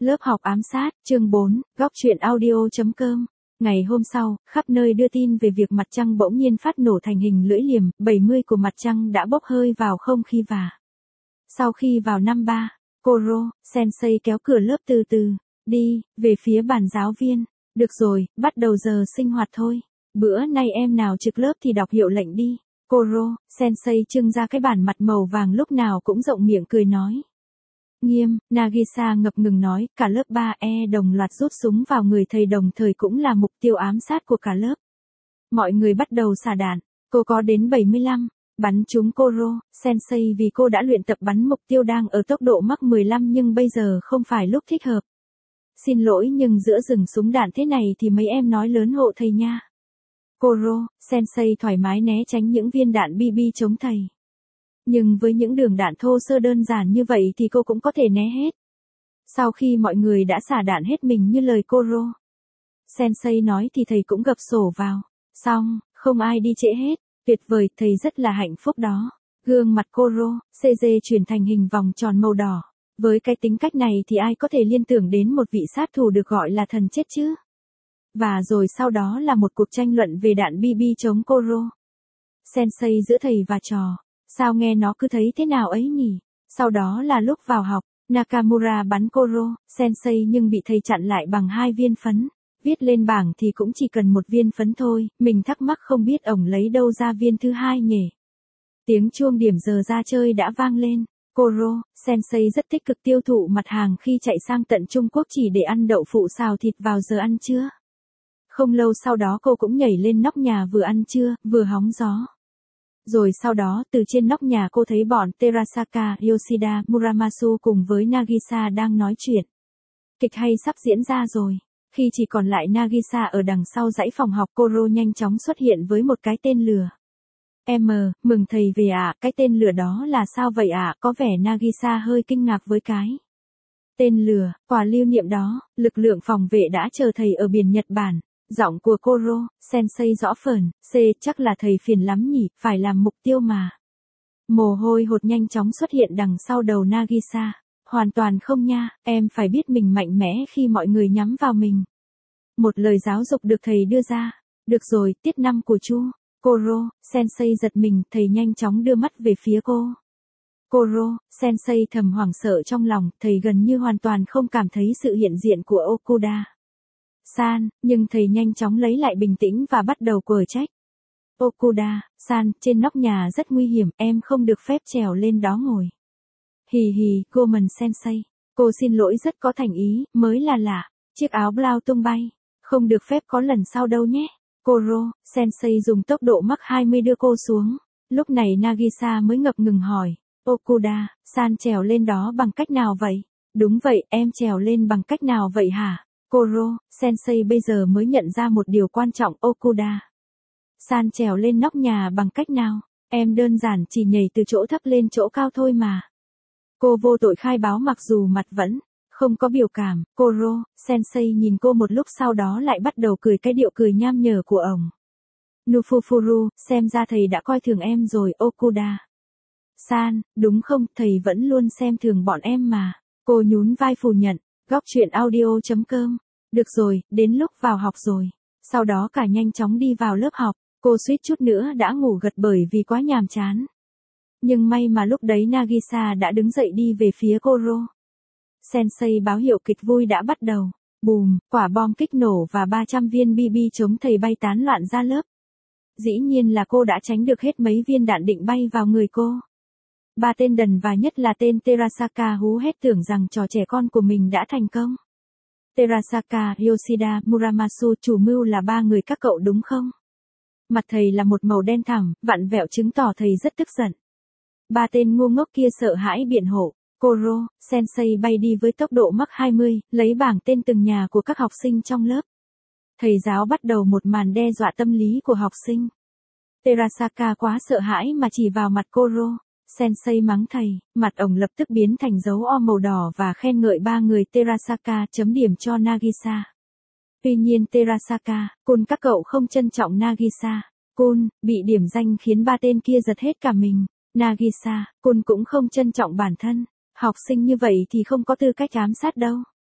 Lớp học ám sát, chương 4, góc truyện audio.com. Ngày hôm sau, khắp nơi đưa tin về việc mặt trăng bỗng nhiên phát nổ thành hình lưỡi liềm, 70 của mặt trăng đã bốc hơi vào không khí và. Sau khi vào năm 3, Koro, Sensei kéo cửa lớp từ từ, đi, về phía bàn giáo viên. Được rồi, bắt đầu giờ sinh hoạt thôi. Bữa nay em nào trực lớp thì đọc hiệu lệnh đi. Koro, Sensei trưng ra cái bản mặt màu vàng lúc nào cũng rộng miệng cười nói. Nghiêm, Nagisa ngập ngừng nói, cả lớp 3E đồng loạt rút súng vào người thầy đồng thời cũng là mục tiêu ám sát của cả lớp. Mọi người bắt đầu xả đạn, cô có đến 75, bắn trúng Koro, Sensei vì cô đã luyện tập bắn mục tiêu đang ở tốc độ Mach 15 nhưng bây giờ không phải lúc thích hợp. Xin lỗi nhưng giữa rừng súng đạn thế này thì mấy em nói lớn hộ thầy nha. Koro, Sensei thoải mái né tránh những viên đạn BB chống thầy. Nhưng với những đường đạn thô sơ đơn giản như vậy thì cô cũng có thể né hết. Sau khi mọi người đã xả đạn hết mình như lời Koro, Sensei nói thì thầy cũng gập sổ vào. Xong, không ai đi trễ hết. Tuyệt vời, thầy rất là hạnh phúc đó. Gương mặt Koro, CG chuyển thành hình vòng tròn màu đỏ. Với cái tính cách này thì ai có thể liên tưởng đến một vị sát thủ được gọi là thần chết chứ? Và rồi sau đó là một cuộc tranh luận về đạn BB chống Koro. Sensei giữa thầy và trò. Sao nghe nó cứ thấy thế nào ấy nhỉ? Sau đó là lúc vào học, Nakamura bắn Koro, Sensei nhưng bị thầy chặn lại bằng 2 viên phấn. Viết lên bảng thì cũng chỉ cần 1 viên phấn thôi, mình thắc mắc không biết ổng lấy đâu ra viên thứ 2 nhỉ. Tiếng chuông điểm giờ ra chơi đã vang lên. Koro, Sensei rất tích cực tiêu thụ mặt hàng khi chạy sang tận Trung Quốc chỉ để ăn đậu phụ xào thịt vào giờ ăn trưa. Không lâu sau đó cô cũng nhảy lên nóc nhà vừa ăn trưa, vừa hóng gió. Rồi sau đó từ trên nóc nhà cô thấy bọn Terasaka, Yoshida, Muramasu cùng với Nagisa đang nói chuyện. Kịch hay sắp diễn ra rồi. Khi chỉ còn lại Nagisa ở đằng sau dãy phòng học, Koro nhanh chóng xuất hiện với một cái tên lửa. Mừng thầy về ạ, cái tên lửa đó là sao vậy ạ? Có vẻ Nagisa hơi kinh ngạc với cái tên lửa, quà lưu niệm đó. Lực lượng phòng vệ đã chờ thầy ở biển Nhật Bản. Giọng của Koro, Sensei rõ phởn, chắc là thầy phiền lắm nhỉ, phải làm mục tiêu mà. Mồ hôi hột nhanh chóng xuất hiện đằng sau đầu Nagisa. Hoàn toàn không nha, em phải biết mình mạnh mẽ khi mọi người nhắm vào mình. Một lời giáo dục được thầy đưa ra. Được rồi, tiết 5 của Chu. Koro, Sensei giật mình, thầy nhanh chóng đưa mắt về phía cô. Koro, Sensei thầm hoảng sợ trong lòng, thầy gần như hoàn toàn không cảm thấy sự hiện diện của Okuda San, nhưng thầy nhanh chóng lấy lại bình tĩnh và bắt đầu quở trách. Okuda San, trên nóc nhà rất nguy hiểm, em không được phép trèo lên đó ngồi. Hì hì, Gomen Sensei, cô xin lỗi rất có thành ý, mới là lạ. Chiếc áo blau tung bay, không được phép có lần sau đâu nhé. Koro, Sensei dùng tốc độ Mach 20 đưa cô xuống. Lúc này Nagisa mới ngập ngừng hỏi, Okuda San trèo lên đó bằng cách nào vậy? Đúng vậy, em trèo lên bằng cách nào vậy hả? Koro, Sensei bây giờ mới nhận ra một điều quan trọng. Okuda San trèo lên nóc nhà bằng cách nào? Em đơn giản chỉ nhảy từ chỗ thấp lên chỗ cao thôi mà. Cô vô tội khai báo mặc dù mặt vẫn không có biểu cảm. Koro, Sensei nhìn cô một lúc sau đó lại bắt đầu cười cái điệu cười nham nhở của ổng. Nufufuru, xem ra thầy đã coi thường em rồi. Okuda San, đúng không, thầy vẫn luôn xem thường bọn em mà. Cô nhún vai phủ nhận. Góc truyện audio.com. Được rồi, đến lúc vào học rồi. Sau đó cả nhanh chóng đi vào lớp học. Cô suýt chút nữa đã ngủ gật bởi vì quá nhàm chán. Nhưng may mà lúc đấy Nagisa đã đứng dậy đi về phía Koro. Sensei báo hiệu kịch vui đã bắt đầu. Bùm, quả bom kích nổ và 300 viên BB chống thầy bay tán loạn ra lớp. Dĩ nhiên là cô đã tránh được hết mấy viên đạn định bay vào người cô. 3 tên đần và nhất là tên Terasaka hú hét tưởng rằng trò trẻ con của mình đã thành công. Terasaka, Yoshida, Muramasu, chủ mưu là 3 người các cậu đúng không? Mặt thầy là một màu đen thẳm, vặn vẹo chứng tỏ thầy rất tức giận. 3 tên ngu ngốc kia sợ hãi biện hộ. Koro, Sensei bay đi với tốc độ Mach 20, lấy bảng tên từng nhà của các học sinh trong lớp. Thầy giáo bắt đầu một màn đe dọa tâm lý của học sinh. Terasaka quá sợ hãi mà chỉ vào mặt Koro. Sensei mắng thầy, mặt ổng lập tức biến thành dấu O màu đỏ và khen ngợi 3 người Terasaka chấm điểm cho Nagisa. Tuy nhiên Terasaka, Kun các cậu không trân trọng Nagisa. Kun, bị điểm danh khiến 3 tên kia giật hết cả mình. Nagisa, Kun cũng không trân trọng bản thân. Học sinh như vậy thì không có tư cách ám sát đâu.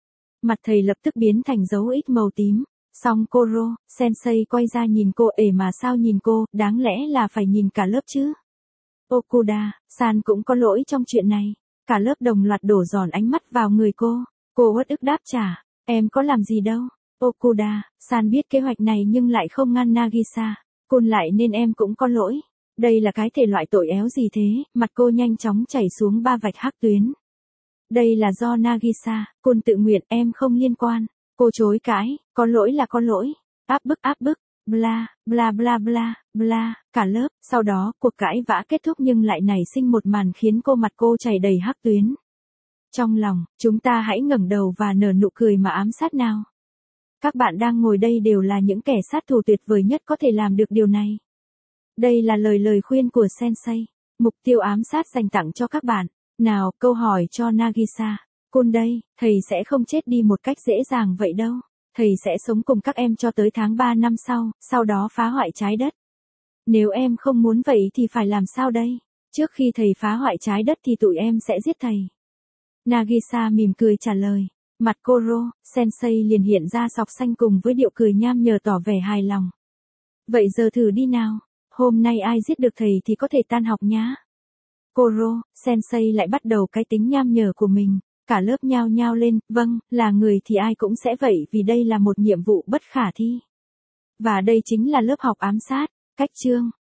Mặt thầy lập tức biến thành dấu X màu tím. Xong Koro, sensei quay ra nhìn cô, mà sao nhìn cô, đáng lẽ là phải nhìn cả lớp chứ. Okuda, san cũng có lỗi trong chuyện này. Cả lớp đồng loạt đổ dồn ánh mắt vào người cô. Cô uất ức đáp trả, em có làm gì đâu. Okuda, san biết kế hoạch này nhưng lại không ngăn Nagisa. Cun lại nên em cũng có lỗi. Đây là cái thể loại tội éo gì thế, mặt cô nhanh chóng chảy xuống 3 vạch hắc tuyến. Đây là do Nagisa, Cun tự nguyện, em không liên quan. Cô chối cãi, có lỗi là có lỗi. Áp bức, bla, bla bla bla, bla, cả lớp. Sau đó, cuộc cãi vã kết thúc nhưng lại nảy sinh một màn khiến mặt cô chảy đầy hắc tuyến. Trong lòng, chúng ta hãy ngẩng đầu và nở nụ cười mà ám sát nào. Các bạn đang ngồi đây đều là những kẻ sát thủ tuyệt vời nhất có thể làm được điều này. Đây là lời khuyên của Sensei. Mục tiêu ám sát dành tặng cho các bạn. Nào, câu hỏi cho Nagisa. Cun đây, thầy sẽ không chết đi một cách dễ dàng vậy đâu. Thầy sẽ sống cùng các em cho tới tháng 3 năm sau đó phá hoại trái đất. Nếu em không muốn vậy thì phải làm sao đây? Trước khi thầy phá hoại trái đất thì tụi em sẽ giết thầy. Nagisa mỉm cười trả lời. Mặt Koro, Sensei liền hiện ra sọc xanh cùng với điệu cười nham nhở tỏ vẻ hài lòng. Vậy giờ thử đi nào. Hôm nay ai giết được thầy thì có thể tan học nhá. Koro, Sensei lại bắt đầu cái tính nham nhở của mình. Cả lớp nhao nhao lên, vâng, là người thì ai cũng sẽ vậy vì đây là một nhiệm vụ bất khả thi. Và đây chính là lớp học ám sát. Cách chương.